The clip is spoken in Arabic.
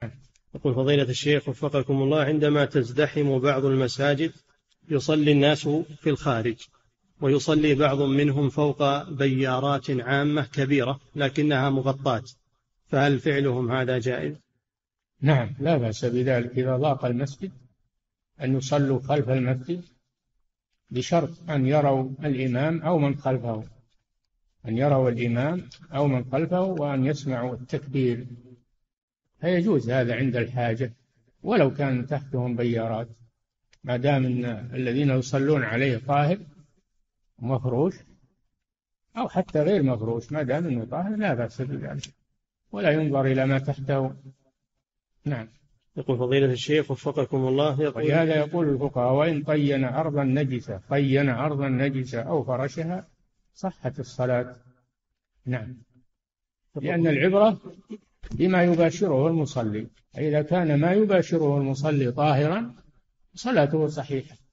يقول فضيلة الشيخ وفقكم الله، عندما تزدحم بعض المساجد يصلي الناس في الخارج، ويصلي بعض منهم فوق بيارات عامة كبيرة لكنها مغطاة، فهل فعلهم هذا جائز؟ نعم، لا بأس بذلك إذا ضاق المسجد أن يصلوا خلف المسجد، بشرط أن يروا الإمام أو من خلفه، أن يروا الإمام أو من خلفه وأن يسمعوا التكبير، فيجوز هذا عند الحاجة ولو كان تحتهم بيارات، ما دام أن الذين يصلون عليه طاهر مفروش أو حتى غير مفروش، ما دام أنه طاهر لا بأس بذلك ولا ينظر إلى ما تحته. نعم. يقول فضيلة الشيخ وفقكم الله، ولهذا يقول الفقهاء: وإن طين أرضا نجسة، طين أرضا نجسة أو فرشها صحت الصلاة. نعم، لأن العبرة بما يباشره المصلي، إذا كان ما يباشره المصلي طاهرا صلاته صحيحة.